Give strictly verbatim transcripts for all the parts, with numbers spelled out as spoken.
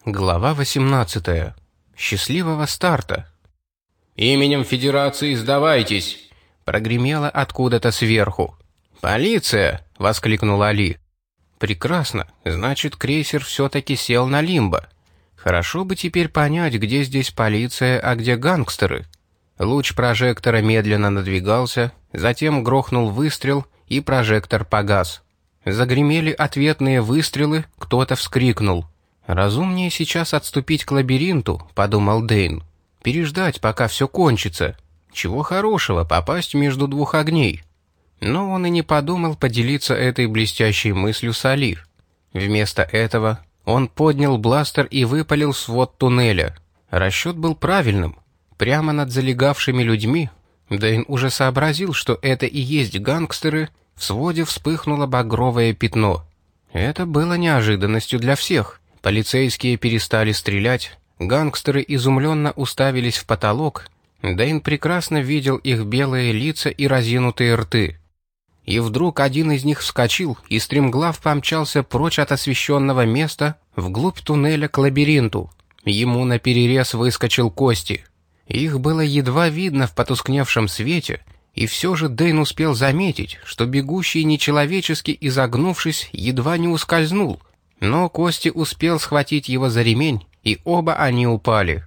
Глава восемнадцатая. Счастливого старта. «Именем Федерации сдавайтесь!» — прогремело откуда-то сверху. «Полиция!» — воскликнул Али. «Прекрасно. Значит, крейсер все-таки сел на Лимбо. Хорошо бы теперь понять, где здесь полиция, а где гангстеры». Луч прожектора медленно надвигался, затем грохнул выстрел, и прожектор погас. Загремели ответные выстрелы, кто-то вскрикнул. «Разумнее сейчас отступить к лабиринту», — подумал Дэйн. «Переждать, пока все кончится. Чего хорошего попасть между двух огней». Но он и не подумал поделиться этой блестящей мыслью с Али. Вместо этого он поднял бластер и выпалил свод туннеля. Расчет был правильным. Прямо над залегавшими людьми Дэйн уже сообразил, что это и есть гангстеры. В своде вспыхнуло багровое пятно. Это было неожиданностью для всех. Полицейские перестали стрелять, гангстеры изумленно уставились в потолок. Дэйн прекрасно видел их белые лица и разинутые рты. И вдруг один из них вскочил и стремглав помчался прочь от освещенного места вглубь туннеля к лабиринту. Ему наперерез выскочил Кости. Их было едва видно в потускневшем свете, и все же Дэйн успел заметить, что бегущий нечеловечески изогнувшись едва не ускользнул. Но Кости успел схватить его за ремень, и оба они упали.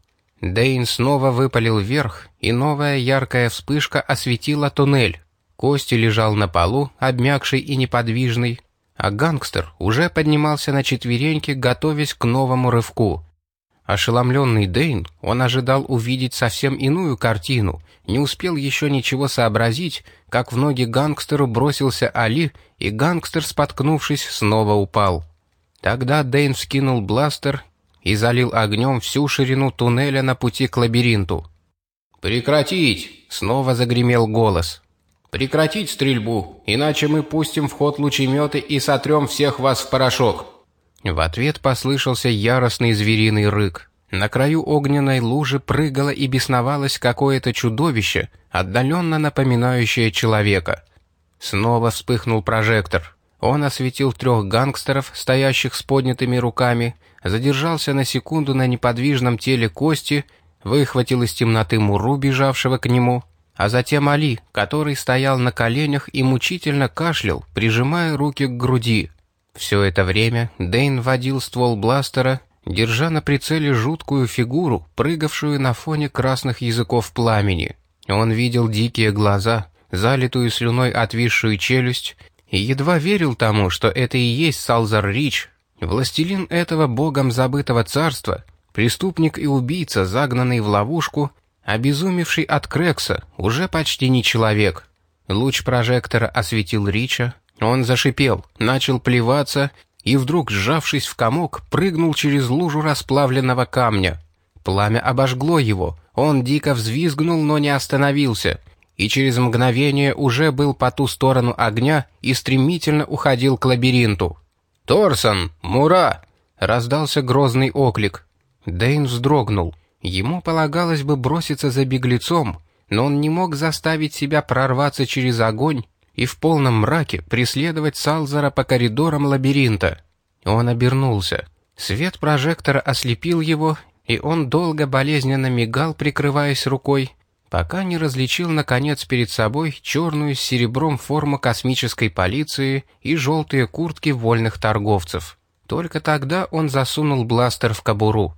Дэйн снова выпалил вверх, и новая яркая вспышка осветила туннель. Кости лежал на полу, обмякший и неподвижный, а гангстер уже поднимался на четвереньки, готовясь к новому рывку. Ошеломленный Дэйн, он ожидал увидеть совсем иную картину, не успел еще ничего сообразить, как в ноги гангстеру бросился Али, и гангстер, споткнувшись, снова упал. Тогда Дэйн вскинул бластер и залил огнем всю ширину туннеля на пути к лабиринту. «Прекратить!» — снова загремел голос. «Прекратить стрельбу, иначе мы пустим в ход лучеметы и сотрем всех вас в порошок!» В ответ послышался яростный звериный рык. На краю огненной лужи прыгало и бесновалось какое-то чудовище, отдаленно напоминающее человека. Снова вспыхнул прожектор. Он осветил трех гангстеров, стоящих с поднятыми руками, задержался на секунду на неподвижном теле Кости, выхватил из темноты Муру, бежавшего к нему, а затем Али, который стоял на коленях и мучительно кашлял, прижимая руки к груди. Все это время Дэйн водил ствол бластера, держа на прицеле жуткую фигуру, прыгавшую на фоне красных языков пламени. Он видел дикие глаза, залитую слюной отвисшую челюсть, и едва верил тому, что это и есть Салзар Рич, властелин этого богом забытого царства, преступник и убийца, загнанный в ловушку, обезумевший от Крекса, уже почти не человек. Луч прожектора осветил Рича, он зашипел, начал плеваться и вдруг, сжавшись в комок, прыгнул через лужу расплавленного камня. Пламя обожгло его, он дико взвизгнул, но не остановился, и через мгновение уже был по ту сторону огня и стремительно уходил к лабиринту. «Торсон! Мура!» — раздался грозный оклик. Дэйн вздрогнул. Ему полагалось бы броситься за беглецом, но он не мог заставить себя прорваться через огонь и в полном мраке преследовать Салзара по коридорам лабиринта. Он обернулся. Свет прожектора ослепил его, и он долго болезненно мигал, прикрываясь рукой, пока не различил, наконец, перед собой черную с серебром форму космической полиции и желтые куртки вольных торговцев. Только тогда он засунул бластер в кобуру.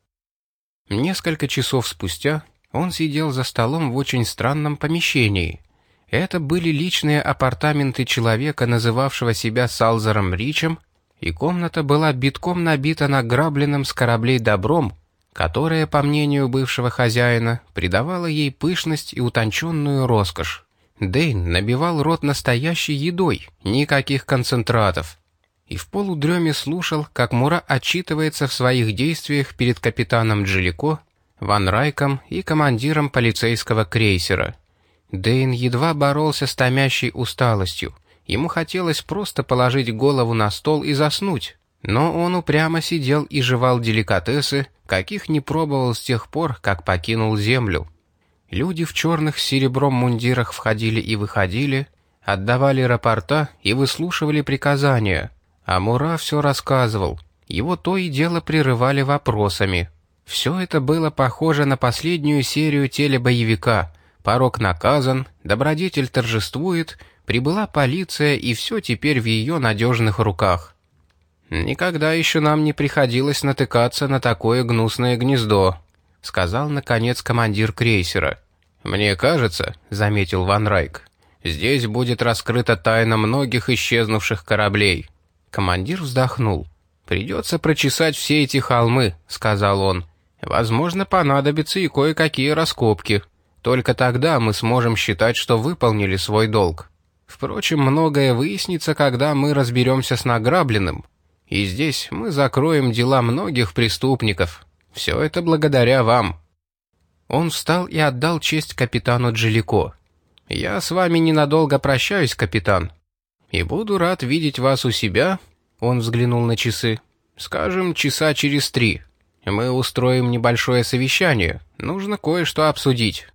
Несколько часов спустя он сидел за столом в очень странном помещении. Это были личные апартаменты человека, называвшего себя Салзаром Ричем, и комната была битком набита награбленным с кораблей добром, которое, по мнению бывшего хозяина, придавало ей пышность и утонченную роскошь. Дэйн набивал рот настоящей едой, никаких концентратов, и в полудреме слушал, как Мура отчитывается в своих действиях перед капитаном Джилико, Ван Райком и командиром полицейского крейсера. Дэйн едва боролся с томящей усталостью. Ему хотелось просто положить голову на стол и заснуть, но он упрямо сидел и жевал деликатесы, каких не пробовал с тех пор, как покинул землю. Люди в черных с серебром мундирах входили и выходили, отдавали рапорта и выслушивали приказания, а Мура все рассказывал. его то и дело прерывали вопросами. Все это было похоже на последнюю серию телебоевика. Порок наказан, добродетель торжествует, прибыла полиция, и все теперь в ее надежных руках. «Никогда еще нам не приходилось натыкаться на такое гнусное гнездо», — сказал, наконец, командир крейсера. «Мне кажется», — заметил Ван Райк, — «здесь будет раскрыта тайна многих исчезнувших кораблей». Командир вздохнул. «Придется прочесать все эти холмы», — сказал он. «Возможно, понадобятся и кое-какие раскопки. Только тогда мы сможем считать, что выполнили свой долг. Впрочем, многое выяснится, когда мы разберемся с награбленным. И здесь мы закроем дела многих преступников. Все это благодаря вам». Он встал и отдал честь капитану Джелико. «Я с вами ненадолго прощаюсь, капитан. И буду рад видеть вас у себя», — он взглянул на часы, — «скажем, часа через три. Мы устроим небольшое совещание, нужно кое-что обсудить».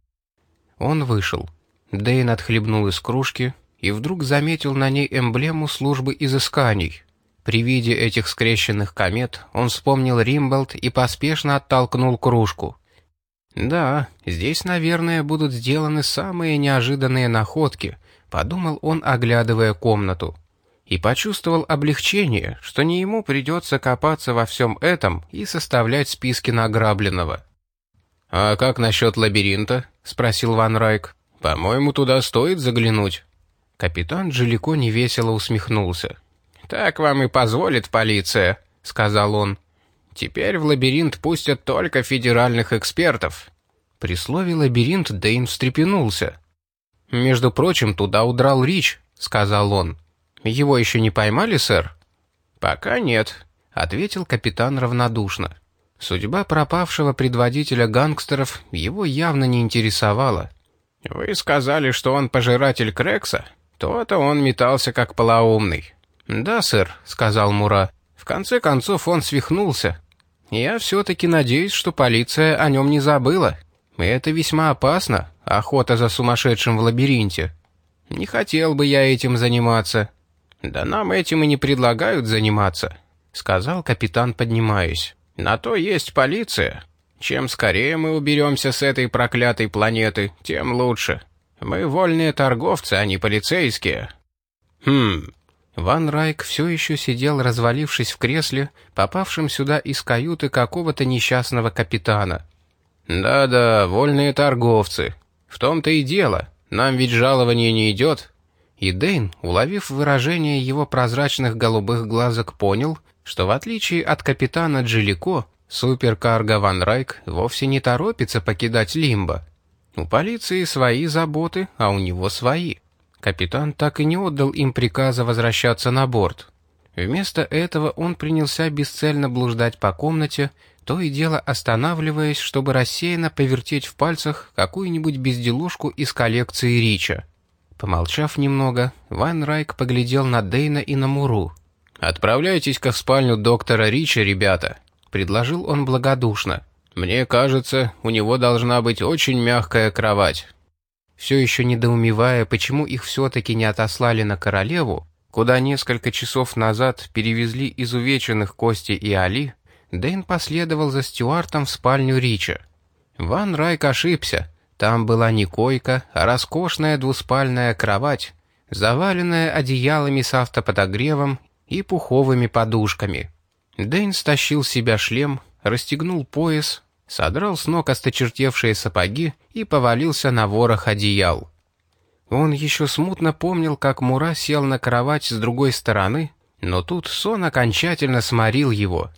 Он вышел. Дэйн отхлебнул из кружки и вдруг заметил на ней эмблему службы изысканий. При виде этих скрещенных комет он вспомнил Римболд и поспешно оттолкнул кружку. «Да, здесь, наверное, будут сделаны самые неожиданные находки», — подумал он, оглядывая комнату. И почувствовал облегчение, что не ему придется копаться во всем этом и составлять списки награбленного. «А как насчет лабиринта?» — спросил Ван Райк. «По-моему, туда стоит заглянуть». Капитан Джелико невесело усмехнулся. «Так вам и позволит полиция», — сказал он. «Теперь в лабиринт пустят только федеральных экспертов». При слове «лабиринт» Дэйн встрепенулся. «Между прочим, туда удрал Рич», — сказал он. «Его еще не поймали, сэр?» «Пока нет», — ответил капитан равнодушно. Судьба пропавшего предводителя гангстеров его явно не интересовала. «Вы сказали, что он пожиратель Крекса? То-то он метался как полоумный». «Да, сэр», — сказал Мура. «В конце концов он свихнулся. Я все-таки надеюсь, что полиция о нем не забыла. И это весьма опасно, охота за сумасшедшим в лабиринте. Не хотел бы я этим заниматься». «Да нам этим и не предлагают заниматься», — сказал капитан, поднимаясь. «На то есть полиция. Чем скорее мы уберемся с этой проклятой планеты, тем лучше. Мы вольные торговцы, а не полицейские». «Хм...» Ван Райк все еще сидел, развалившись в кресле, попавшем сюда из каюты какого-то несчастного капитана. «Да-да, вольные торговцы. В том-то и дело. Нам ведь жалование не идет». И Дэйн, уловив выражение его прозрачных голубых глазок, понял, что в отличие от капитана Джелико, суперкарго Ван Райк вовсе не торопится покидать Лимбо. У полиции свои заботы, а у него свои. Капитан так и не отдал им приказа возвращаться на борт. Вместо этого он принялся бесцельно блуждать по комнате, то и дело останавливаясь, чтобы рассеянно повертеть в пальцах какую-нибудь безделушку из коллекции Рича. Помолчав немного, Ван Райк поглядел на Дэйна и на Муру. «Отправляйтесь-ка в спальню доктора Рича, ребята», — предложил он благодушно. «Мне кажется, у него должна быть очень мягкая кровать». Все еще недоумевая, почему их все-таки не отослали на Королеву, куда несколько часов назад перевезли изувеченных Кости и Али, Дэйн последовал за Стюартом в спальню Рича. Ван Райк ошибся. Там была не койка, а роскошная двуспальная кровать, заваленная одеялами с автоподогревом и пуховыми подушками. Дэйн стащил с себя шлем, расстегнул пояс, содрал с ног осточертевшие сапоги и повалился на ворох одеял. Он еще смутно помнил, как Мура сел на кровать с другой стороны, но тут сон окончательно сморил его.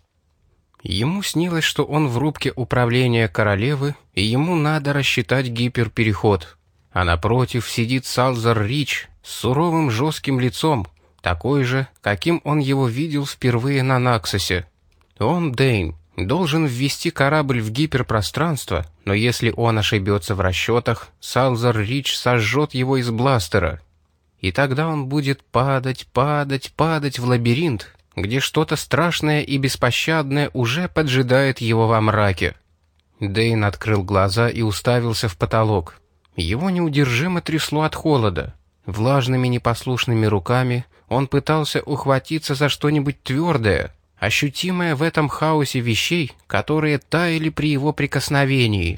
Ему снилось, что он в рубке управления Королевы, и ему надо рассчитать гиперпереход. А напротив сидит Салзар Рич с суровым жестким лицом, такой же, каким он его видел впервые на Наксосе. Он, Дэйн, должен ввести корабль в гиперпространство, но если он ошибется в расчетах, Салзар Рич сожжет его из бластера. И тогда он будет падать, падать, падать в лабиринт, где что-то страшное и беспощадное уже поджидает его во мраке. Дэйн открыл глаза и уставился в потолок. Его неудержимо трясло от холода. Влажными непослушными руками он пытался ухватиться за что-нибудь твердое, ощутимое в этом хаосе вещей, которые таяли при его прикосновении.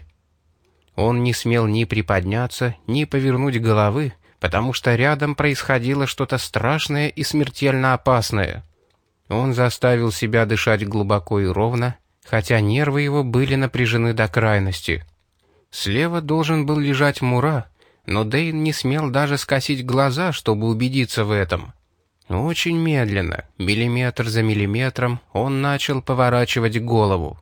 Он не смел ни приподняться, ни повернуть головы, потому что рядом происходило что-то страшное и смертельно опасное. Он заставил себя дышать глубоко и ровно, хотя нервы его были напряжены до крайности. Слева должен был лежать Мура, но Дэйн не смел даже скосить глаза, чтобы убедиться в этом. Очень медленно, миллиметр за миллиметром, он начал поворачивать голову.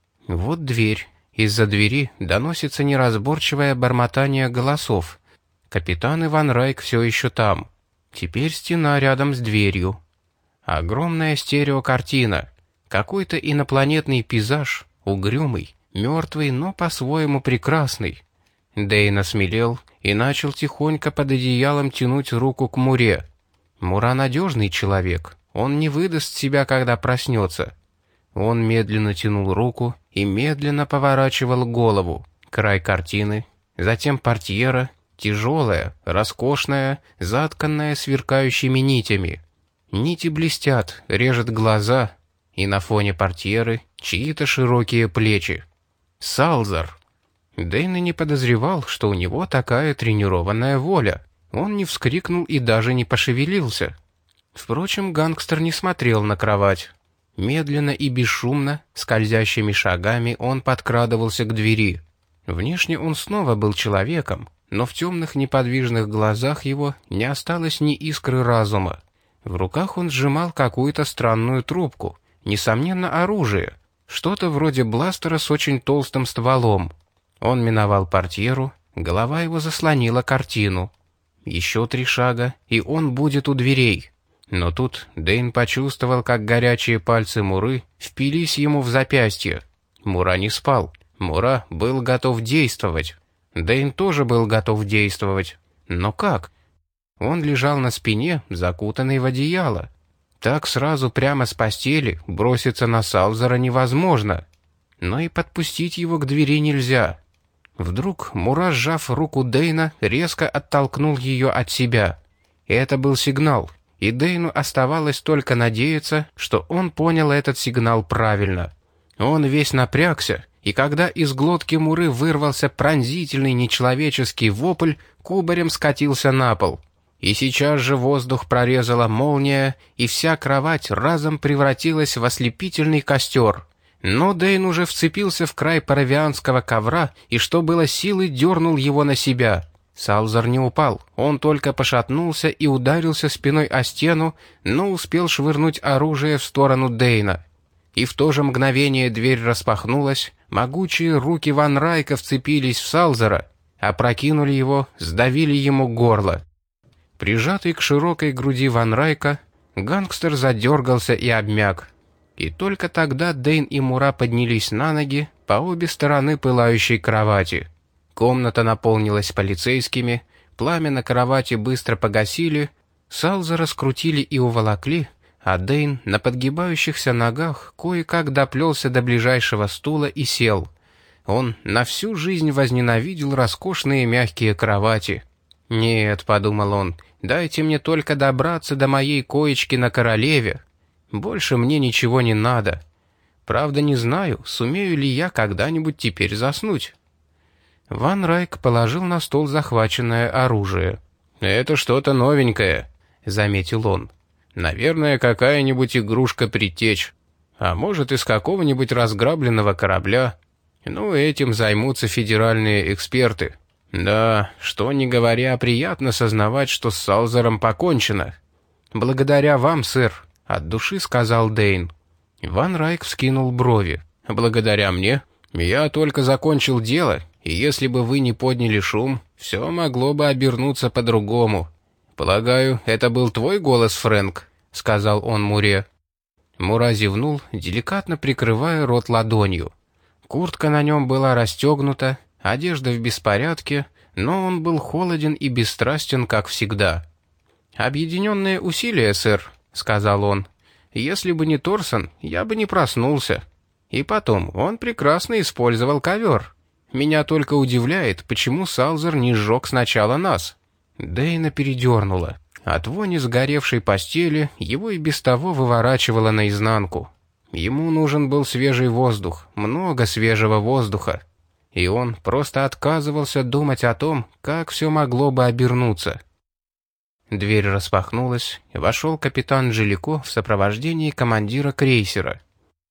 Вот дверь. Из-за двери доносится неразборчивое бормотание голосов. Капитан Ван Райк все еще там. Теперь стена рядом с дверью. Огромная стереокартина. Какой-то инопланетный пейзаж, угрюмый, мертвый, но по-своему прекрасный. Дэйн осмелел и начал тихонько под одеялом тянуть руку к Муре. Мура надежный человек, он не выдаст себя, когда проснется. Он медленно тянул руку и медленно поворачивал голову. Край картины, затем портьера, тяжелая, роскошная, затканная сверкающими нитями. Нити блестят, режет глаза, и на фоне портьеры чьи-то широкие плечи. Салзар. Дэйн и не подозревал, что у него такая тренированная воля. Он не вскрикнул и даже не пошевелился. Впрочем, гангстер не смотрел на кровать. Медленно и бесшумно, скользящими шагами он подкрадывался к двери. Внешне он снова был человеком, но в темных неподвижных глазах его не осталось ни искры разума. В руках он сжимал какую-то странную трубку, несомненно, оружие, что-то вроде бластера с очень толстым стволом. Он миновал портьеру, голова его заслонила картину. Еще три шага, и он будет у дверей. Но тут Дэйн почувствовал, как горячие пальцы Муры впились ему в запястье. Мура не спал. Мура был готов действовать. Дэйн тоже был готов действовать. Но как? Он лежал на спине, закутанный в одеяло. Так сразу прямо с постели броситься на Салзара невозможно. Но и подпустить его к двери нельзя. Вдруг Мура, сжав руку Дэйна, резко оттолкнул ее от себя. Это был сигнал, и Дэйну оставалось только надеяться, что он понял этот сигнал правильно. Он весь напрягся, и когда из глотки Муры вырвался пронзительный нечеловеческий вопль, кубарем скатился на пол. И сейчас же воздух прорезала молния, и вся кровать разом превратилась в ослепительный костер. Но Дэйн уже вцепился в край паравианского ковра и, что было силы, дернул его на себя. Салзар не упал, он только пошатнулся и ударился спиной о стену, но успел швырнуть оружие в сторону Дэйна. И в то же мгновение дверь распахнулась, могучие руки Ван Райка вцепились в Салзара, опрокинули его, сдавили ему горло. Прижатый к широкой груди Ван Райка, гангстер задергался и обмяк. И только тогда Дэйн и Мура поднялись на ноги по обе стороны пылающей кровати. Комната наполнилась полицейскими, пламя на кровати быстро погасили, Салзара раскрутили и уволокли, а Дэйн на подгибающихся ногах кое-как доплелся до ближайшего стула и сел. Он на всю жизнь возненавидел роскошные мягкие кровати. «Нет», — подумал он, — «дайте мне только добраться до моей коечки на Королеве. Больше мне ничего не надо. Правда, не знаю, сумею ли я когда-нибудь теперь заснуть». Ван Райк положил на стол захваченное оружие. «Это что-то новенькое», — заметил он. «Наверное, какая-нибудь игрушка-предтечь. А может, из какого-нибудь разграбленного корабля. Ну, этим займутся федеральные эксперты. Да, что ни говоря, приятно сознавать, что с Салзаром покончено». «Благодаря вам, сэр», — от души сказал Дэйн. Ван Райк вскинул брови. «Благодаря мне? Я только закончил дело, и если бы вы не подняли шум, все могло бы обернуться по-другому. Полагаю, это был твой голос, Фрэнк?» — сказал он Муре. Мура зевнул, деликатно прикрывая рот ладонью. Куртка на нем была расстегнута, одежда в беспорядке, но он был холоден и бесстрастен, как всегда. «Объединенные усилия, сэр», — сказал он. «Если бы не Торсон, я бы не проснулся. И потом, он прекрасно использовал ковер. Меня только удивляет, почему Салзар не сжег сначала нас». Дэйна передернуло. От вони сгоревшей постели его и без того выворачивало наизнанку. Ему нужен был свежий воздух, много свежего воздуха. И он просто отказывался думать о том, как все могло бы обернуться. Дверь распахнулась, вошел капитан Джилико в сопровождении командира крейсера.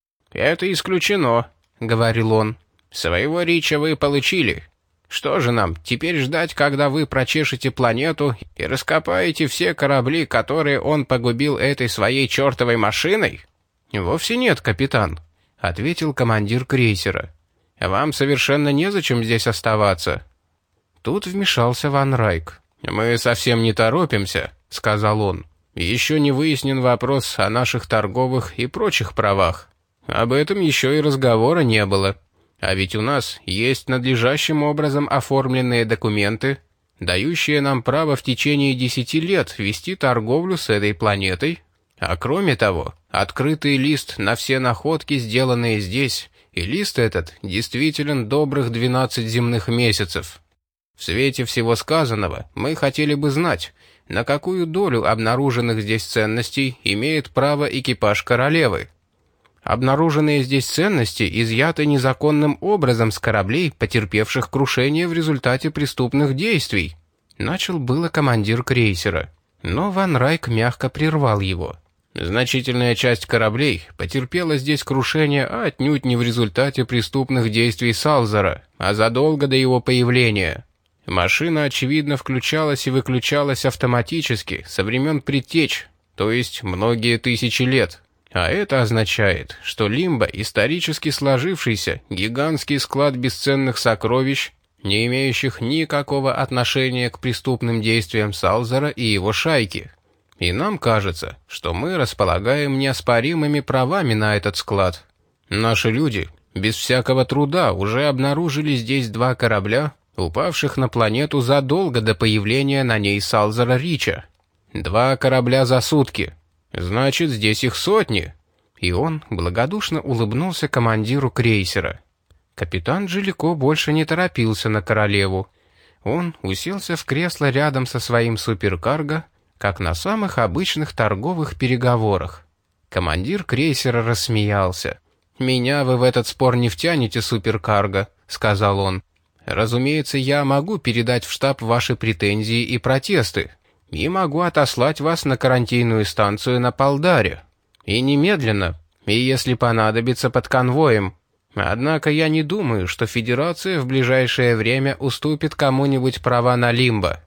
«Это исключено», — говорил он. «Своего Рича вы получили. Что же нам, теперь ждать, когда вы прочешете планету и раскопаете все корабли, которые он погубил этой своей чертовой машиной?» «Вовсе нет, капитан», — ответил командир крейсера. «Вам совершенно незачем здесь оставаться». Тут вмешался Ван Райк. «Мы совсем не торопимся», — сказал он. «Еще не выяснен вопрос о наших торговых и прочих правах. Об этом еще и разговора не было. А ведь у нас есть надлежащим образом оформленные документы, дающие нам право в течение десяти лет вести торговлю с этой планетой. А кроме того, открытый лист на все находки, сделанные здесь, и лист этот действителен добрых двенадцать земных месяцев. В свете всего сказанного мы хотели бы знать, на какую долю обнаруженных здесь ценностей имеет право экипаж королевы. Обнаруженные здесь ценности изъяты незаконным образом с кораблей, потерпевших крушение в результате преступных действий. Начал было командир крейсера, но Ван Райк мягко прервал его. Значительная часть кораблей потерпела здесь крушение отнюдь не в результате преступных действий Салзара, а задолго до его появления. Машина, очевидно, включалась и выключалась автоматически со времен предтеч, то есть многие тысячи лет. А это означает, что Лимбо — исторически сложившийся гигантский склад бесценных сокровищ, не имеющих никакого отношения к преступным действиям Салзара и его шайки. И нам кажется, что мы располагаем неоспоримыми правами на этот склад. Наши люди без всякого труда уже обнаружили здесь два корабля, упавших на планету задолго до появления на ней Салзара Рича. Два корабля за сутки. Значит, здесь их сотни. И он благодушно улыбнулся командиру крейсера. Капитан Джилико больше не торопился на королеву. Он уселся в кресло рядом со своим суперкарго, как на самых обычных торговых переговорах. Командир крейсера рассмеялся. «Меня вы в этот спор не втянете, суперкарго», — сказал он. «Разумеется, я могу передать в штаб ваши претензии и протесты, и могу отослать вас на карантинную станцию на Палдаре. И немедленно, и если понадобится под конвоем. Однако я не думаю, что Федерация в ближайшее время уступит кому-нибудь права на Лимбо».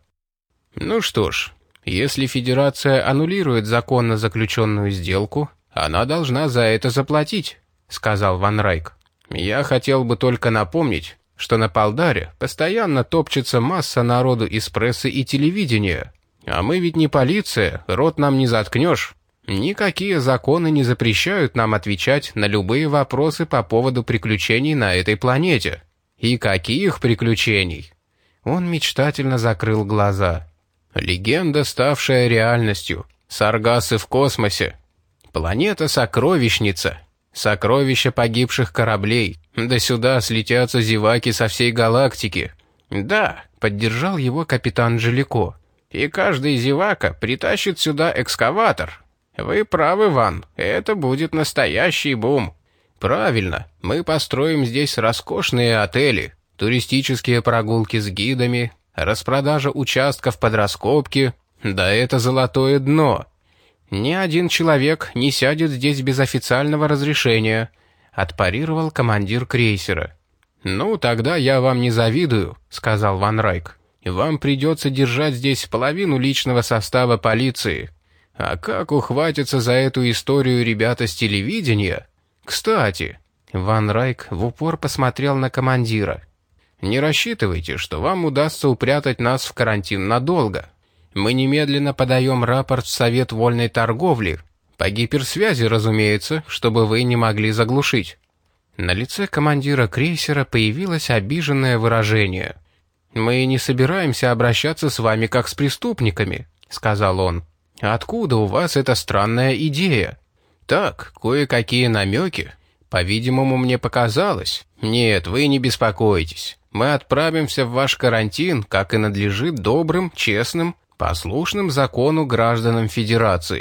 «Ну что ж, если Федерация аннулирует законно заключенную сделку, она должна за это заплатить», — сказал Ван Райк. «Я хотел бы только напомнить, что на Палдаре постоянно топчется масса народу из прессы и телевидения. А мы ведь не полиция, рот нам не заткнешь. Никакие законы не запрещают нам отвечать на любые вопросы по поводу приключений на этой планете». «И каких приключений?» Он мечтательно закрыл глаза. «Легенда, ставшая реальностью. Саргасы в космосе. Планета-сокровищница. Сокровища погибших кораблей. Да сюда слетятся зеваки со всей галактики». «Да», — поддержал его капитан Джилико. «И каждый зевака притащит сюда экскаватор. Вы правы, Ван, это будет настоящий бум. Правильно, мы построим здесь роскошные отели, туристические прогулки с гидами, распродажа участков под раскопки. Да это золотое дно. Ни один человек не сядет здесь без официального разрешения», — отпарировал командир крейсера. «Ну, тогда я вам не завидую», — сказал Ван Райк. «Вам придется держать здесь половину личного состава полиции. А как ухватятся за эту историю ребята с телевидения? Кстати», — Ван Райк в упор посмотрел на командира, «не рассчитывайте, что вам удастся упрятать нас в карантин надолго. Мы немедленно подаем рапорт в Совет вольной торговли, по гиперсвязи, разумеется, чтобы вы не могли заглушить». На лице командира крейсера появилось обиженное выражение. «Мы не собираемся обращаться с вами как с преступниками», — сказал он. «Откуда у вас эта странная идея?» «Так, кое-какие намеки. По-видимому, мне показалось. Нет, вы не беспокойтесь. Мы отправимся в ваш карантин, как и надлежит добрым, честным, послушным закону гражданам Федерации.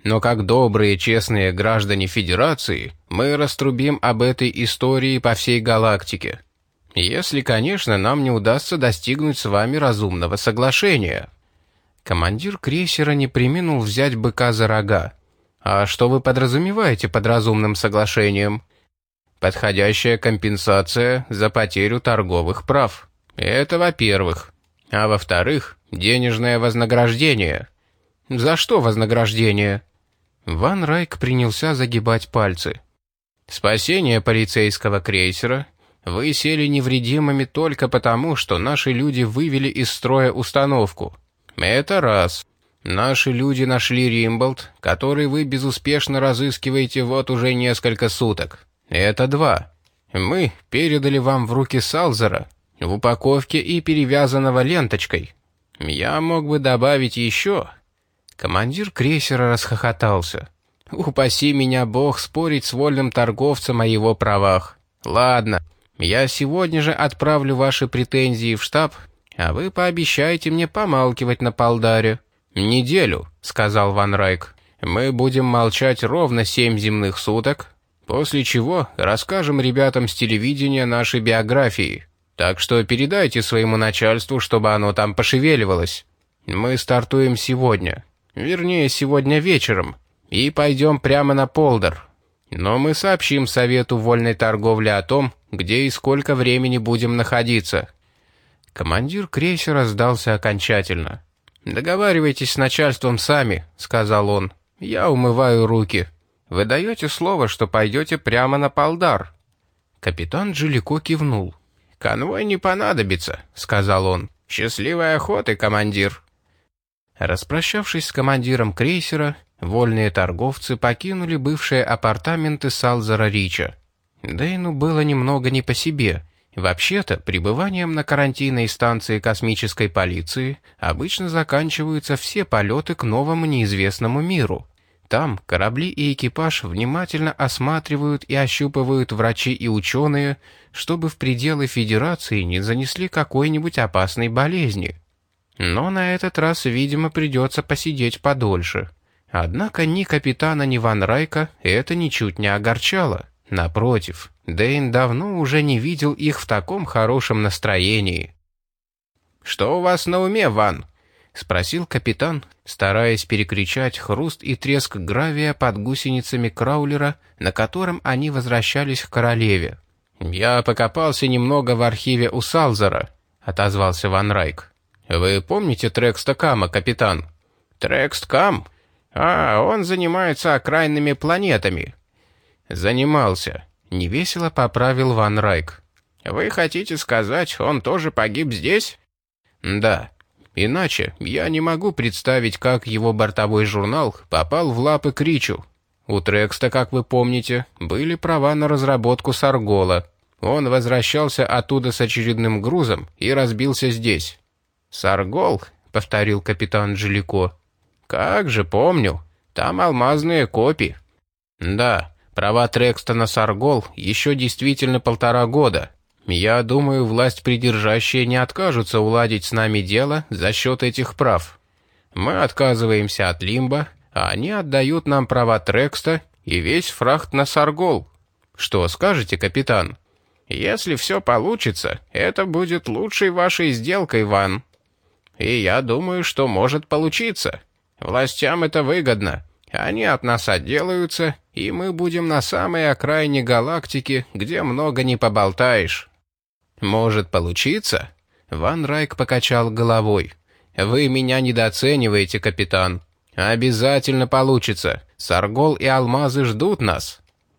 Но как добрые, честные граждане Федерации, мы раструбим об этой истории по всей галактике. Если, конечно, нам не удастся достигнуть с вами разумного соглашения». Командир крейсера не преминул взять быка за рога. «А что вы подразумеваете под разумным соглашением?» «Подходящая компенсация за потерю торговых прав. Это во-первых. А во-вторых, денежное вознаграждение». «За что вознаграждение?» Ван Райк принялся загибать пальцы. «Спасение полицейского крейсера. Вы сели невредимыми только потому, что наши люди вывели из строя установку. Это раз. Наши люди нашли Римболт, который вы безуспешно разыскиваете вот уже несколько суток. Это два. Мы передали вам в руки Салзера в упаковке и перевязанного ленточкой. Я мог бы добавить еще». Командир крейсера расхохотался. «Упаси меня Бог спорить с вольным торговцем о его правах. Ладно, я сегодня же отправлю ваши претензии в штаб, а вы пообещаете мне помалкивать на Палдаре». «Неделю», — сказал Ван Райк. «Мы будем молчать ровно семь земных суток, после чего расскажем ребятам с телевидения наши биографии. Так что передайте своему начальству, чтобы оно там пошевеливалось. Мы стартуем сегодня. Вернее, сегодня вечером, и пойдем прямо на Полдар. Но мы сообщим Совету вольной торговли о том, где и сколько времени будем находиться». Командир крейсера сдался окончательно. «Договаривайтесь с начальством сами», — сказал он. «Я умываю руки. Вы даете слово, что пойдете прямо на Палдар?» Капитан Джелико кивнул. «Конвой не понадобится», — сказал он. «Счастливой охоты, командир». Распрощавшись с командиром крейсера, вольные торговцы покинули бывшие апартаменты Салзера Рича. Дэйну было немного не по себе. Вообще-то, пребыванием на карантинной станции космической полиции обычно заканчиваются все полеты к новому неизвестному миру. Там корабли и экипаж внимательно осматривают и ощупывают врачи и ученые, чтобы в пределы Федерации не занесли какой-нибудь опасной болезни. Но на этот раз, видимо, придется посидеть подольше. Однако ни капитана, ни Ван Райка это ничуть не огорчало. Напротив, Дэйн давно уже не видел их в таком хорошем настроении. «Что у вас на уме, Ван?» — спросил капитан, стараясь перекричать хруст и треск гравия под гусеницами краулера, на котором они возвращались к королеве. «Я покопался немного в архиве у Салзера», — отозвался Ван Райк. «Вы помните Трекста Кама, капитан?» «Трекст Кам? А, он занимается окраинными планетами». «Занимался», — невесело поправил Ван Райк. «Вы хотите сказать, он тоже погиб здесь?» «Да. Иначе я не могу представить, как его бортовой журнал попал в лапы Кричу. У Трекста, как вы помните, были права на разработку Саргола. Он возвращался оттуда с очередным грузом и разбился здесь». «Саргол?» — повторил капитан Джелико. «Как же помню. Там алмазные копии». «Да, права Трекста на Саргол еще действительно полтора года. Я думаю, власть придержащая не откажутся уладить с нами дело за счет этих прав. Мы отказываемся от Лимба, а они отдают нам права Трекста и весь фрахт на Саргол. Что скажете, капитан?» «Если все получится, это будет лучшей вашей сделкой, Ван. И я думаю, что может получиться. Властям это выгодно. Они от нас отделаются, и мы будем на самой окраине галактики, где много не поболтаешь». «Может получиться?» Ван Райк покачал головой. «Вы меня недооцениваете, капитан. Обязательно получится. Саргол и алмазы ждут нас».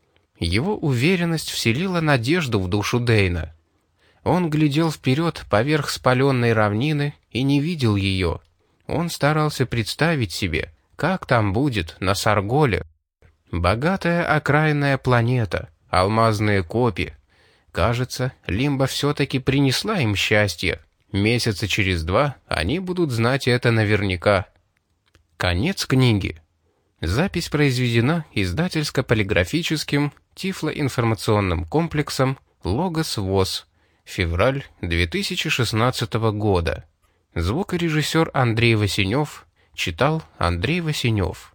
Его уверенность вселила надежду в душу Дэйна. Он глядел вперед поверх спаленной равнины и не видел ее. Он старался представить себе, как там будет на Сарголе. Богатая окраинная планета, алмазные копии. Кажется, Лимба все-таки принесла им счастье. Месяца через два они будут знать это наверняка. Конец книги. Запись произведена издательско-полиграфическим тифлоинформационным комплексом «Логос ВОС». Февраль две тысячи шестнадцатого года. Звукорежиссер Андрей Васенев. Читал Андрей Васенев.